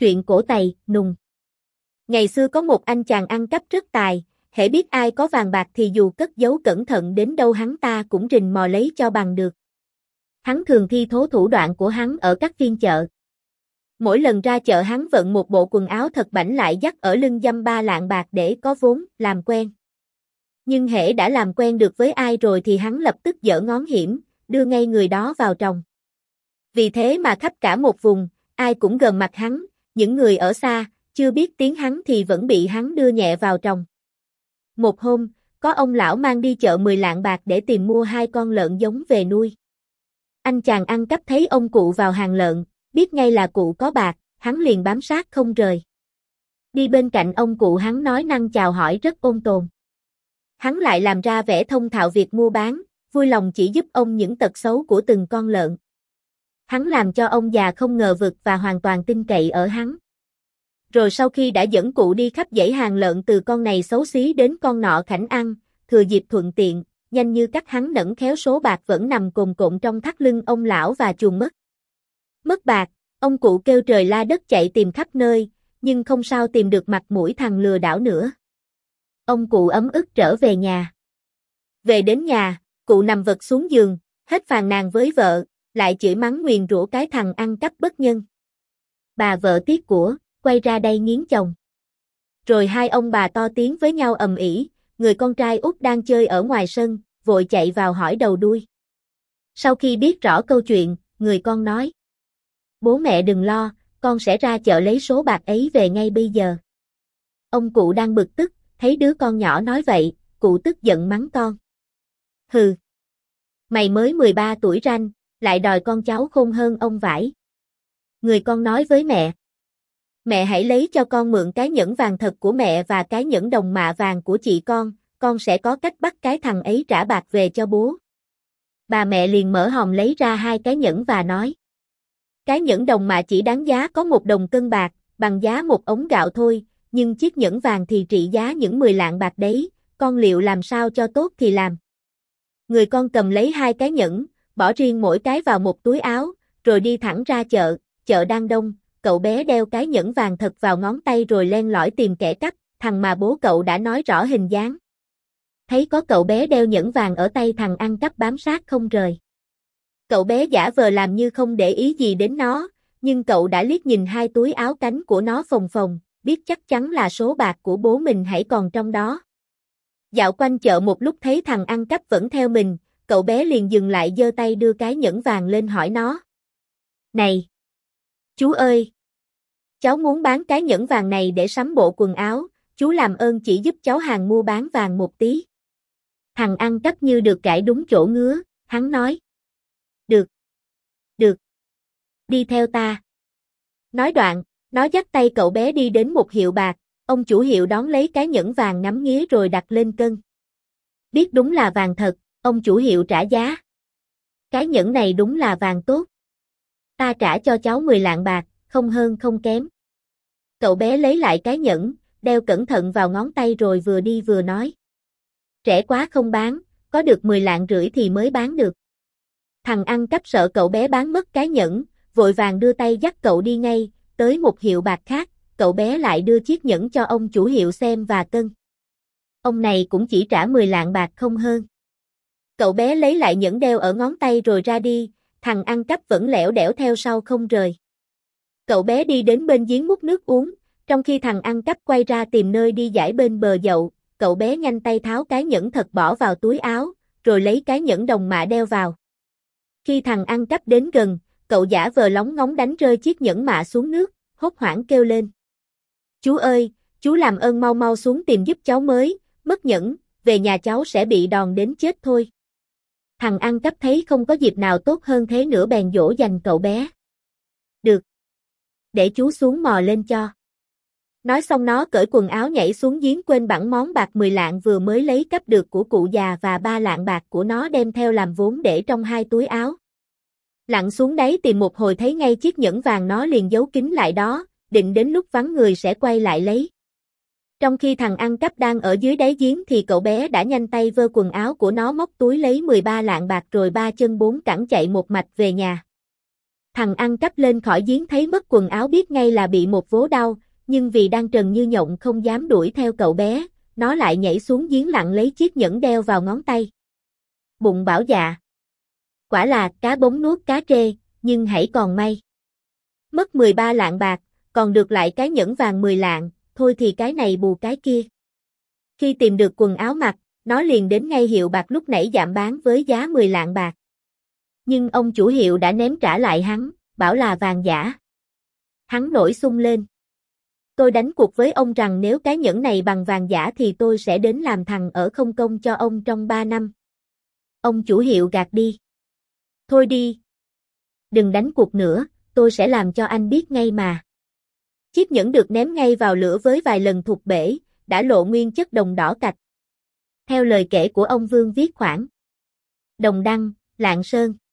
Truyện cổ Tày, Nùng. Ngày xưa có một anh chàng ăn cắp rất tài, hễ biết ai có vàng bạc thì dù cất giấu cẩn thận đến đâu hắn ta cũng rình mò lấy cho bằng được. Hắn thường thi thố thủ đoạn của hắn ở các phiên chợ. Mỗi lần ra chợ hắn vận một bộ quần áo thật bảnh lại dắt ở lưng dăm 3 lạng bạc để có vốn, làm quen. Nhưng hễ đã làm quen được với ai rồi thì hắn lập tức giở ngón hiểm, đưa ngay người đó vào tròng. Vì thế mà khắp cả một vùng, ai cũng gờm mặt hắn, những người ở xa, chưa biết tiếng hắn thì vẫn bị hắn đưa nhẹ vào tròng. Một hôm, có ông lão mang đi chợ 10 lạng bạc để tìm mua 2 con lợn giống về nuôi. Anh chàng ăn cắp thấy ông cụ vào hàng lợn, biết ngay là cụ có bạc, hắn liền bám sát không rời. Đi bên cạnh ông cụ hắn nói năng chào hỏi rất ôn tồn. Hắn lại làm ra vẻ thông thạo việc mua bán, vui lòng chỉ giúp ông những tật xấu của từng con lợn. Hắn làm cho ông già không ngờ vực và hoàn toàn tin cậy ở hắn. Rồi sau khi đã dẫn cụ đi khắp dãy hàng lợn từ con này xấu xí đến con nọ khảnh ăn, thừa dịp thuận tiện, nhanh như cắt hắn nẫng khéo số bạc vẫn nằm cồn cộn trong thắt lưng ông lão và chuồn mất. Mất bạc, ông cụ kêu trời la đất chạy tìm khắp nơi, nhưng không sao tìm được mặt mũi thằng lừa đảo nữa. Ông cụ ấm ức trở về nhà. Về đến nhà, cụ nằm vật xuống giường, hết phàn nàn với vợ, lại chửi mắng nguyền rủa cái thằng ăn cắp bất nhân. Bà vợ tiếc của, quay ra đây nghiến chồng. Rồi hai ông bà to tiếng với nhau ầm ĩ, người con trai út đang chơi ở ngoài sân, vội chạy vào hỏi đầu đuôi. Sau khi biết rõ câu chuyện, người con nói: bố mẹ đừng lo, con sẽ ra chợ lấy số bạc ấy về ngay bây giờ. Ông cụ đang bực tức, thấy đứa con nhỏ nói vậy, cụ tức giận mắng con. Hừ! Mày mới 13 tuổi ranh, lại đòi con cháu khôn hơn ông vãi. Người con nói với mẹ: mẹ hãy lấy cho con mượn cái nhẫn vàng thật của mẹ và cái nhẫn đồng mạ vàng của chị con sẽ có cách bắt cái thằng ấy trả bạc về cho bố. Bà mẹ liền mở hòm lấy ra 2 cái nhẫn và nói: cái nhẫn đồng mạ chỉ đáng giá có 1 đồng cân bạc, bằng giá 1 ống gạo thôi, nhưng chiếc nhẫn vàng thì trị giá những 10 lạng bạc đấy, con liệu làm sao cho tốt thì làm. Người con cầm lấy 2 cái nhẫn, bỏ riêng mỗi cái vào một túi áo, rồi đi thẳng ra chợ, chợ đang đông, cậu bé đeo cái nhẫn vàng thật vào ngón tay rồi len lỏi tìm kẻ cắp, thằng mà bố cậu đã nói rõ hình dáng. Thấy có cậu bé đeo nhẫn vàng ở tay thằng ăn cắp bám sát không rời. Cậu bé giả vờ làm như không để ý gì đến nó, nhưng cậu đã liếc nhìn 2 túi áo cánh của nó phồng phồng, biết chắc chắn là số bạc của bố mình hãy còn trong đó. Dạo quanh chợ một lúc thấy thằng ăn cắp vẫn theo mình, cậu bé liền dừng lại giơ tay đưa cái nhẫn vàng lên hỏi nó: này! Chú ơi! Cháu muốn bán cái nhẫn vàng này để sắm bộ quần áo, chú làm ơn chỉ giúp cháu hàng mua bán vàng một tí. Thằng ăn cắp như được gãi đúng chỗ ngứa, hắn nói: được, được, đi theo ta. Nói đoạn, nó dắt tay cậu bé đi đến một hiệu bạc, ông chủ hiệu đón lấy cái nhẫn vàng ngắm nghía rồi đặt lên cân. Biết đúng là vàng thật, ông chủ hiệu trả giá. Cái nhẫn này đúng là vàng tốt. Ta trả cho cháu 10 lạng bạc, không hơn không kém. Cậu bé lấy lại cái nhẫn, đeo cẩn thận vào ngón tay rồi vừa đi vừa nói: rẻ quá không bán, có được 10 lạng rưỡi thì mới bán được. Thằng ăn cắp sợ cậu bé bán mất cái nhẫn, vội vàng đưa tay dắt cậu đi ngay, tới một hiệu bạc khác, cậu bé lại đưa chiếc nhẫn cho ông chủ hiệu xem và cân. Ông này cũng chỉ trả 10 lạng bạc không hơn. Cậu bé lấy lại nhẫn đeo ở ngón tay rồi ra đi, thằng ăn cắp vẫn lẻo đẻo theo sau không rời. Cậu bé đi đến bên giếng múc nước uống, trong khi thằng ăn cắp quay ra tìm nơi đi dải bên bờ dậu, cậu bé nhanh tay tháo cái nhẫn thật bỏ vào túi áo, rồi lấy cái nhẫn đồng mạ đeo vào. Khi thằng ăn cắp đến gần, cậu giả vờ lóng ngóng đánh rơi chiếc nhẫn mạ xuống nước, hốt hoảng kêu lên: chú ơi, chú làm ơn mau mau xuống tìm giúp cháu mới, mất nhẫn, về nhà cháu sẽ bị đòn đến chết thôi. Thằng ăn cắp thấy không có dịp nào tốt hơn thế nữa bèn dỗ dành cậu bé. Được. Để chú xuống mò lên cho. Nói xong nó cởi quần áo nhảy xuống giếng quên bẵng món bạc 10 lạng vừa mới lấy cắp được của cụ già và 3 lạng bạc của nó đem theo làm vốn để trong 2 túi áo. Lặn xuống đáy tìm một hồi thấy ngay chiếc nhẫn vàng nó liền giấu kín lại đó, định đến lúc vắng người sẽ quay lại lấy. Trong khi thằng ăn cắp đang ở dưới đáy giếng thì cậu bé đã nhanh tay vơ quần áo của nó móc túi lấy 13 lạng bạc rồi 3 chân 4 cẳng chạy một mạch về nhà. Thằng ăn cắp lên khỏi giếng thấy mất quần áo biết ngay là bị một vố đau, nhưng vì đang trần như nhộng không dám đuổi theo cậu bé, nó lại nhảy xuống giếng lặn lấy chiếc nhẫn đeo vào ngón tay. Bụng bảo dạ. Quả là cá bống nuốt cá trê, nhưng hãy còn may. Mất 13 lạng bạc, còn được lại cái nhẫn vàng 10 lạng, thôi thì cái này bù cái kia. Khi tìm được quần áo mặc, nó liền đến ngay hiệu bạc lúc nãy dạm bán với giá 10 lạng bạc. Nhưng ông chủ hiệu đã ném trả lại hắn, bảo là vàng giả. Hắn nổi xung lên. Tôi đánh cuộc với ông rằng nếu cái nhẫn này bằng vàng giả thì tôi sẽ đến làm thằng ở không công cho ông trong 3 năm. Ông chủ hiệu gạt đi. Thôi đi. Đừng đánh cuộc nữa, tôi sẽ làm cho anh biết ngay mà. Chiếc nhẫn được ném ngay vào lửa với vài lần thụt bể, đã lộ nguyên chất đồng đỏ cạch. Theo lời kể của ông Vương viết khoản. Đồng Đăng, Lạng Sơn.